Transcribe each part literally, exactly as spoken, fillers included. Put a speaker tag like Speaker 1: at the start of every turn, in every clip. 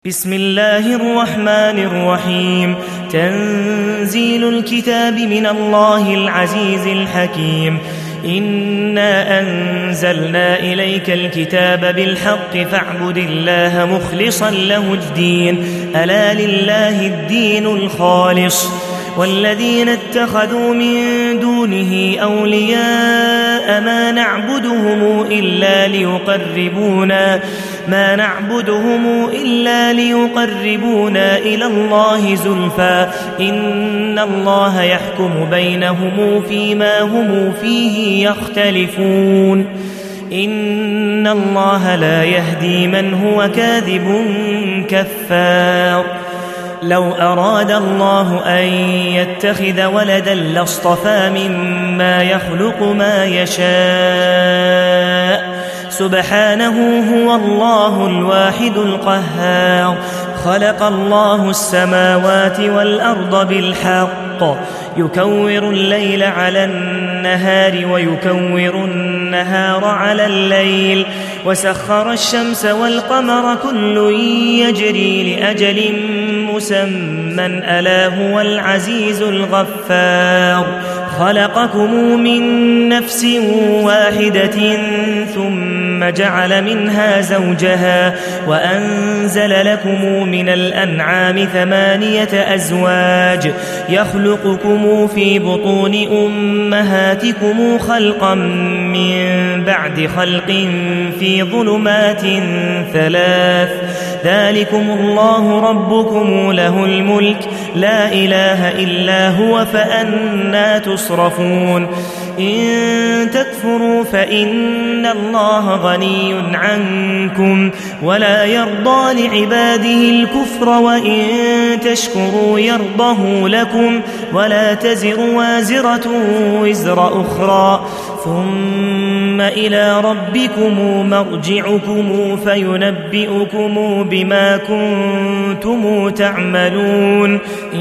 Speaker 1: بسم الله الرحمن الرحيم. تنزيل الكتاب من الله العزيز الحكيم. إنا أنزلنا إليك الكتاب بالحق فاعبد الله مخلصا له الدين ألا لله الدين الخالص والذين اتخذوا من دونه أولياء ما نعبدهم إلا ليقربونا ما نعبدهم إلا ليقربونا إلى الله زلفى إن الله يحكم بينهم فيما هم فيه يختلفون إن الله لا يهدي من هو كاذب كفار. لو أراد الله أن يتخذ ولدا لاصطفى مما يخلق ما يشاء سبحانه هو الله الواحد القهار. خلق الله السماوات والأرض بالحق يكور الليل على النهار ويكور النهار على الليل وسخر الشمس والقمر كل يجري لأجل مسمى ألا هو العزيز الغفار. خلقكم من نفس واحدة ثم جعل منها زوجها وأنزل لكم من الأنعام ثمانية أزواج يخلقكم في بطون أمهاتكم خلقا من بعد خلق في ظلمات ثلاث ذلكم الله ربكم له الملك لا إله إلا هو فأنى تصرفون. إن تكفروا فإن الله غني عنكم ولا يرضى لعباده الكفر وإن تشكروا يرضه لكم ولا تزر وازرة وزر أخرى ثم إلى ربكم مرجعكم فينبئكم بما كنتم تعملون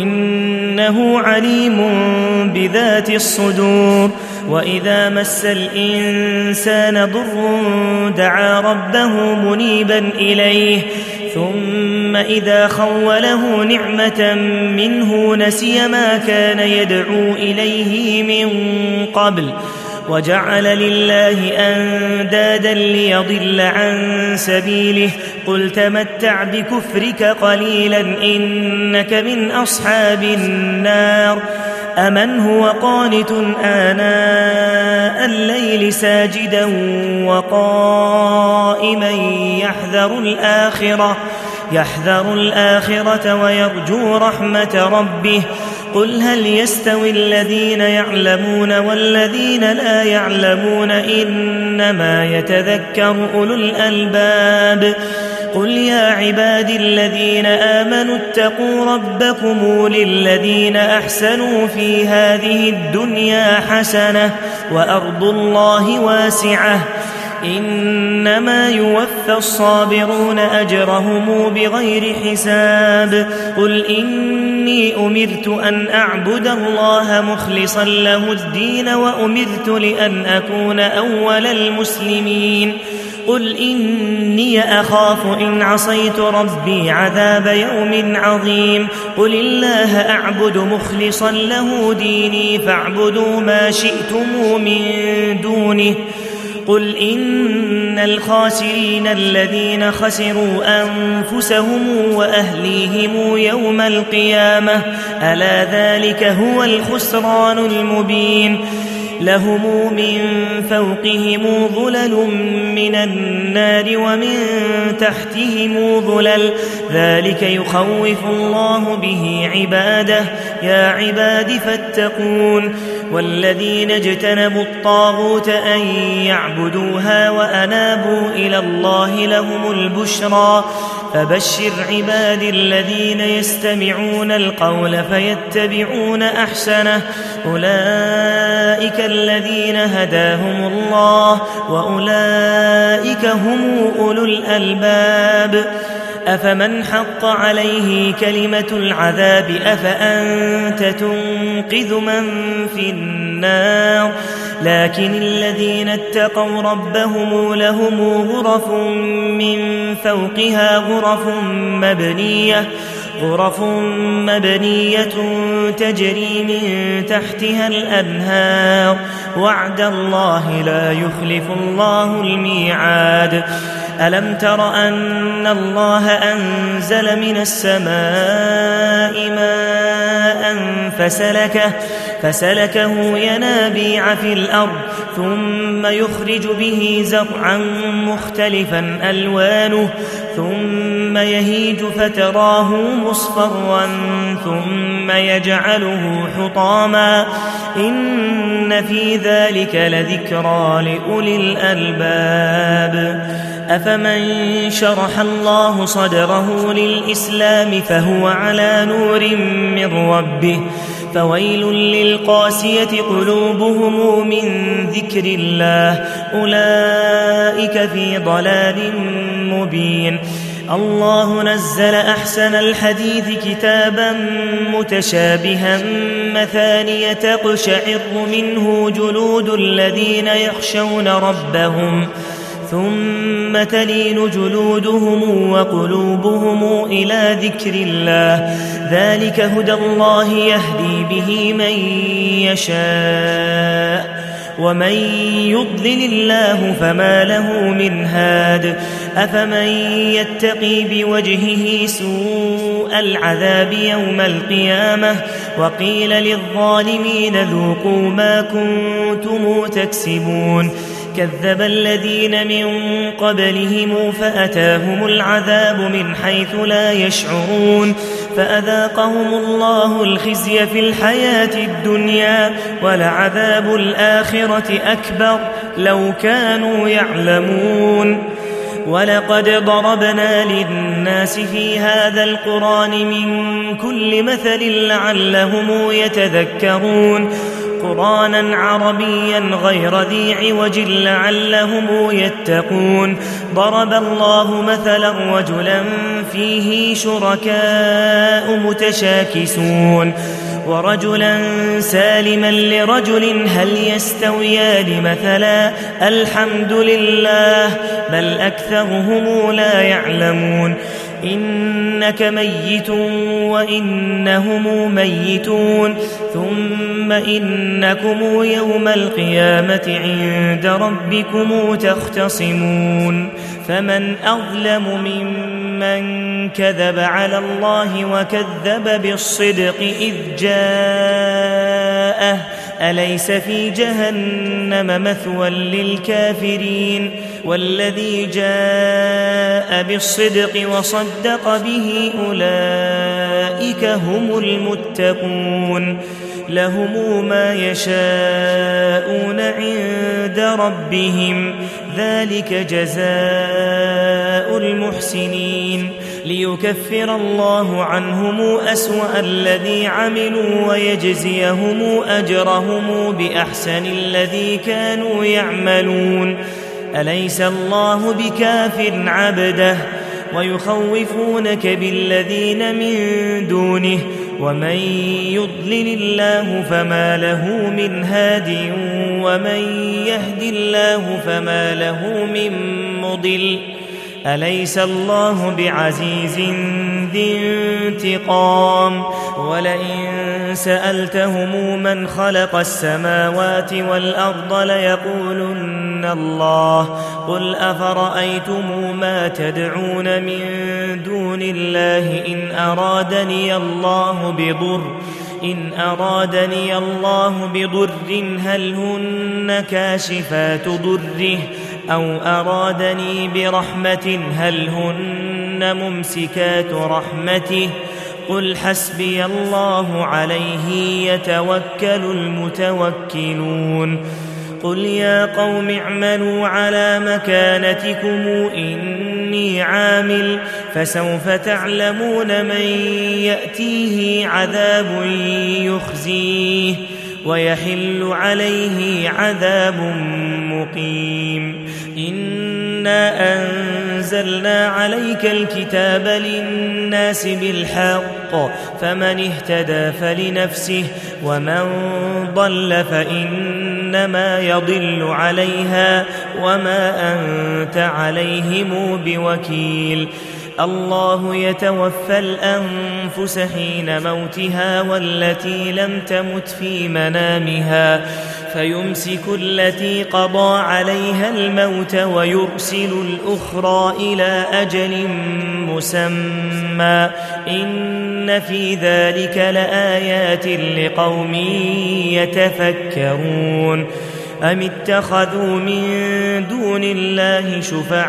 Speaker 1: إنه عليم بذات الصدور. وإذا مس الإنسان ضر دعا ربه منيبا إليه ثم إذا خوله نعمة منه نسي ما كان يدعو إليه من قبل وجعل لله أندادا ليضل عن سبيله قل تمتع بكفرك قليلا إنك من أصحاب النار. أمن هو قانت آناء الليل ساجدا وقائما يحذر الآخرة يحذر الآخرة ويرجو رحمة ربه قل هل يستوي الذين يعلمون والذين لا يعلمون إنما يتذكر أولو الألباب. قل يا عبادي الذين آمنوا اتقوا ربكم للذين أحسنوا في هذه الدنيا حسنة وأرض الله واسعة إنما يوفى الصابرون أجرهم بغير حساب. قل إني أمرت أن أعبد الله مخلصا له الدين وأمرت لأن أكون أول المسلمين. قل إني أخاف إن عصيت ربي عذاب يوم عظيم. قل الله أعبد مخلصا له ديني فاعبدوا ما شئتم من دونه. قل إن الخاسرين الذين خسروا أنفسهم وأهليهم يوم القيامة ألا ذلك هو الخسران المبين. لهم من فوقهم ظلل من النار ومن تحتهم ظلل ذلك يخوف الله به عباده يا عباد فاتقون. والذين اجتنبوا الطاغوت أن يعبدوها وأنابوا إلى الله لهم البشرى فبشر عباد الذين يستمعون القول فيتبعون أحسنه أولئك الذين هداهم الله وأولئك هم أولو الألباب. أفمن حق عليه كلمة العذاب أفأنت تنقذ من في النار لكن الذين اتقوا ربهم لهم غرف من فوقها غرف مبنية غرف مبنية تجري من تحتها الأنهار وعد الله لا يخلف الله الميعاد. ألم تر أن الله أنزل من السماء ماء فسلكه, فسلكه ينابيع في الأرض ثم يخرج به زرعا مختلفا ألوانه ثم يهيج فتراه مصفرا ثم يجعله حطاما إن في ذلك لذكرى لأولي الألباب. أفمن شرح الله صدره للإسلام فهو على نور من ربه فويل للقاسية قلوبهم من ذكر الله أولئك في ضلال مبين. الله نزل أحسن الحديث كتابا متشابها مثانية تقشعر منه جلود الذين يخشون ربهم ثم تلين جلودهم وقلوبهم إلى ذكر الله ذلك هدى الله يهدي به من يشاء ومن يضلل الله فما له من هاد. أفمن يتقي بوجهه سوء العذاب يوم القيامة وقيل للظالمين ذوقوا ما كنتم تكسبون كذب الذين من قبلهم فأتاهم العذاب من حيث لا يشعرون فأذاقهم الله الخزي في الحياة الدنيا ولعذاب الآخرة أكبر لو كانوا يعلمون. ولقد ضربنا للناس في هذا القرآن من كل مثل لعلهم يتذكرون قرآنا عربيا غير ذي عوج لعلهم يتقون. ضرب الله مثلا رجلا فيه شركاء متشاكسون ورجلا سالما لرجل هل يستويان مثلا الحمد لله بل أكثرهم لا يعلمون. إنك ميت وإنهم ميتون ثم إنكم يوم القيامة عند ربكم تختصمون. فمن أظلم ممن كذب على الله وكذب بالصدق إذ جاءه أليس في جهنم مثوى للكافرين والذي جاء بالصدق وصدق به أولئك هم المتقون لهم ما يشاءون عند ربهم ذلك جزاء المحسنين ليكفر الله عنهم أسوأ الذي عملوا ويجزيهم أجرهم بأحسن الذي كانوا يعملون. أليس الله بكاف عبده ويخوفونك بالذين من دونه ومن يضلل الله فما له من هاد ومن يهد الله فما له من مضل. أليس الله بعزيز ذي انتقام ولئن سألتهم من خلق السماوات والأرض ليقولن الله قل أفرأيتم ما تدعون من دون الله إن أرادني الله بضر إن أرادني الله بضر هل هن كاشفات ضره أو أرادني برحمة هل هن ممسكات رحمته قل حسبي الله عليه يتوكل المتوكلون. قل يا قوم اعملوا على مكانتكم إني عامل فسوف تعلمون من يأتيه عذاب يخزيه ويحل عليه عذاب مقيم. إنا أنزلنا عليك الكتاب للناس بالحق فمن اهتدى فلنفسه ومن ضل فإن إنما يضل عليها وما أنت عليهم بوكيل. الله يتوفى الأنفس حين موتها والتي لم تمت في منامها فيمسك التي قضى عليها الموت ويرسل الأخرى إلى أجل مسمى إن في ذلك لآيات لقوم يتفكرون. أم اتخذوا من دون الله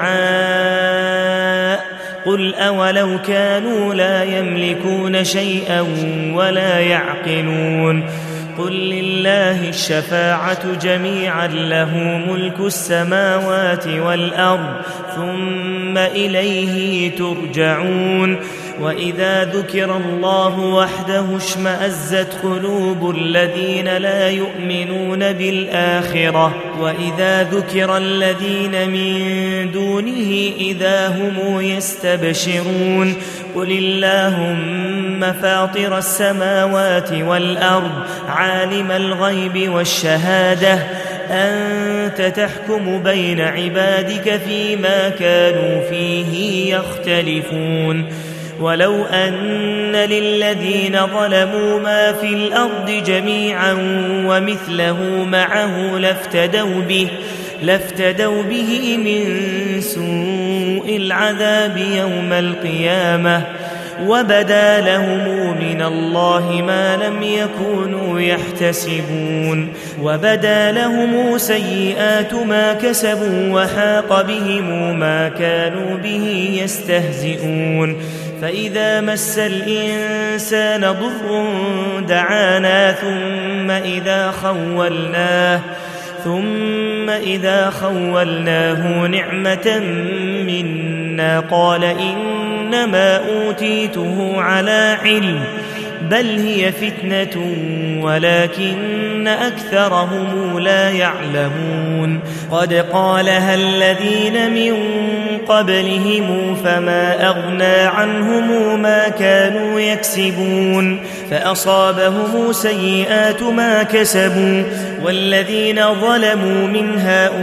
Speaker 1: شفعاء قل أولو كانوا لا يملكون شيئا ولا يعقلون قل لله الشفاعة جميعا له ملك السماوات والأرض ثم إليه ترجعون. وإذا ذكر الله وحده اشمأزت قلوب الذين لا يؤمنون بالآخرة وإذا ذكر الذين من دونه إذا هم يستبشرون قل اللهم فاطر السماوات والأرض عالم الغيب والشهادة أنت تحكم بين عبادك فيما كانوا فيه يختلفون. ولو أن للذين ظلموا ما في الأرض جميعا ومثله معه لافتدوا به, لافتدوا به من سوء العذاب يوم القيامة وبدا لهم من الله ما لم يكونوا يحتسبون وبدا لهم سيئات ما كسبوا وحاق بهم ما كانوا به يستهزئون. فإذا مس الإنسان ضر دعانا ثم إذا خولناه ثم إذا خولناه نعمة منا قال إنما أوتيته على علم بل هي فتنة ولكن أكثرهم لا يعلمون. قد قالها الذين من قبلهم فما أغنى عنهم ما كانوا يكسبون فأصابهم سيئات ما كسبوا والذين ظلموا من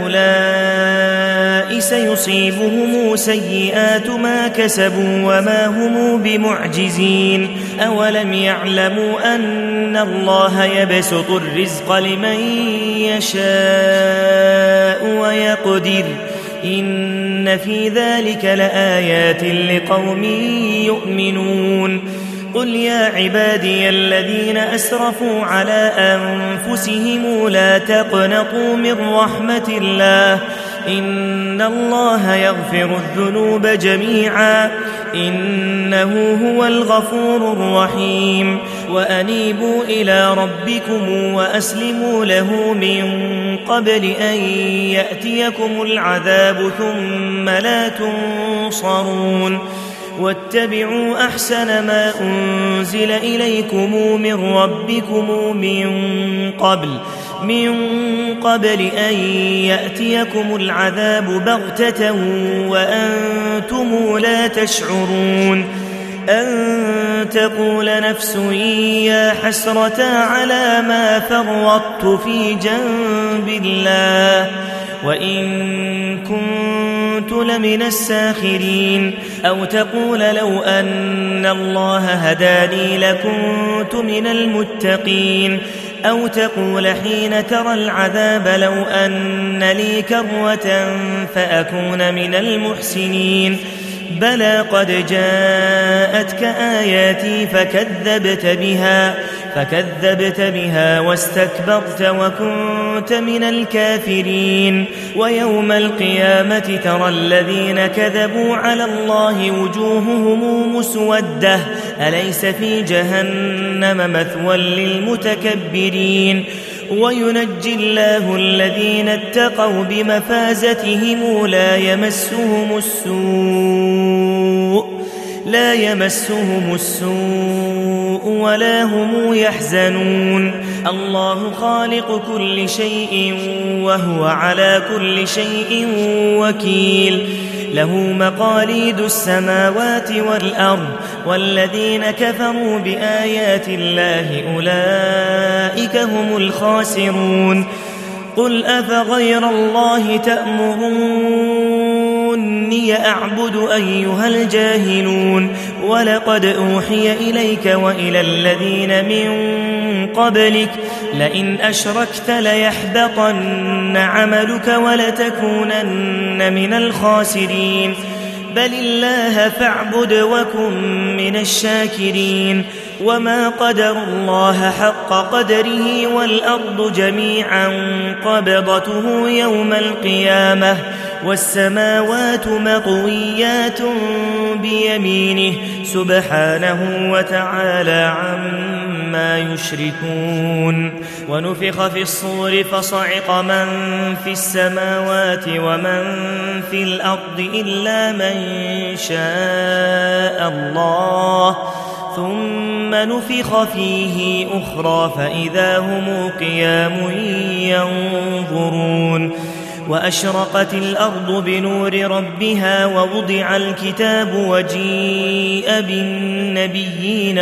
Speaker 1: هؤلاء سيصيبهم سيئات ما كسبوا وما هم بمعجزين. أولم يعلموا أن الله يبسط الرزق لمن يشاء ويقدر إن في ذلك لآيات لقوم يؤمنون. قل يا عبادي الذين أسرفوا على أنفسهم لا تقنطوا من رحمة الله إن الله يغفر الذنوب جميعا إنه هو الغفور الرحيم. وأنيبوا إلى ربكم وأسلموا له من قبل أن يأتيكم العذاب ثم لا تنصرون. واتبعوا أحسن ما أنزل إليكم من ربكم من قبل من قبل أن يأتيكم العذاب بغتة وأنتم لا تشعرون أن تقول نفس يا حسرة على ما فرطت في جنب الله وإن كنت لمن الساخرين. أو تقول لو أن الله هداني لكنت من المتقين. أو تقول حين ترى العذاب لو أن لي كرة فأكون من المحسنين. بلى قد جاءتك آياتي فكذبت بها فكذبت بها واستكبرت وكنت من الكافرين. ويوم القيامة ترى الذين كذبوا على الله وجوههم مسودة أليس في جهنم مثوى للمتكبرين. وينجي الله الذين اتقوا بمفازتهم لا يمسهم السوء لا يمسهم السوء ولا هم يحزنون. الله خالق كل شيء وهو على كل شيء وكيل. له مقاليد السماوات والأرض والذين كفروا بآيات الله أولئك هم الخاسرون. قل أفغير الله تأمروني أعبد أيها الجاهلون ولقد أوحي إليك وإلى الذين من قبلك لئن أشركت ليحبطن عملك ولتكونن من الخاسرين بل الله فاعبد وكن من الشاكرين وما قدر الله حق قدره والأرض جميعا قبضته يوم القيامة والسماوات مطويات بيمينه سبحانه وتعالى عما يشركون ونفخ في الصور فصعق من في السماوات ومن في الأرض إلا من شاء الله ثم نفخ فيه أخرى فإذا هم قيام ينظرون وأشرقت الأرض بنور ربها ووضع الكتاب وجيء بالنبيين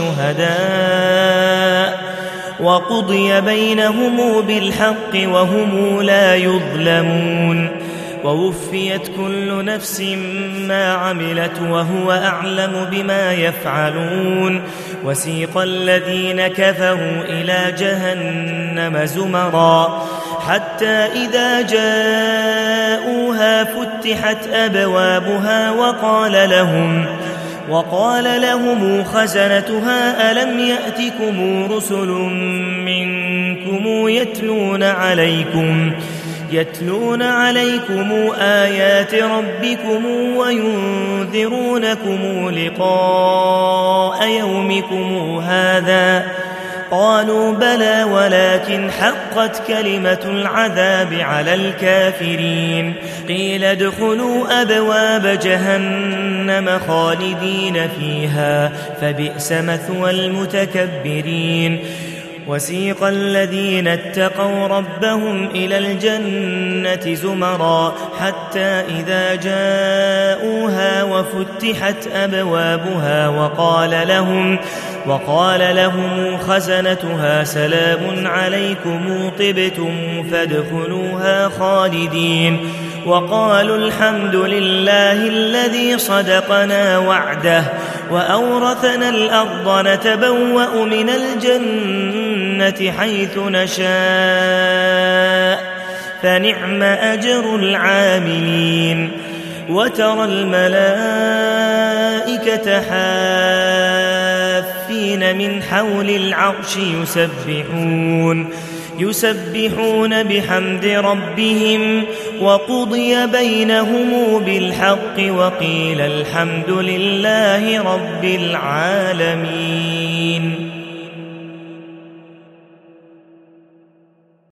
Speaker 1: والشهداء وقضي بينهم بالحق وهم لا يظلمون ووفيت كل نفس ما عملت وهو أعلم بما يفعلون وسيق الذين كفروا إلى جهنم زمرا حتى إذا جاءوها فتحت أبوابها وقال لهم وقال لهم خزنتها ألم يأتكم رسل منكم يتلون عليكم يتلون عليكم آيات ربكم وينذرونكم لقاء يومكم هذا قالوا بلى ولكن حقت كلمة العذاب على الكافرين قيل ادخلوا أبواب جهنم خالدين فيها فبئس مثوى المتكبرين وسيق الذين اتقوا ربهم إلى الجنة زمرا حتى إذا جاءوها وفتحت أبوابها وقال لهم وقال لهم خزنتها سلام عليكم طبتم فادخلوها خالدين وقالوا الحمد لله الذي صدقنا وعده وأورثنا الأرض نتبوأ من الجنة حيث نشاء فنعم أجر العاملين وترى الملائكة حافين من حول العرش يسبحون يسبحون بحمد ربهم وقضي بينهم بالحق وقيل الحمد لله رب العالمين.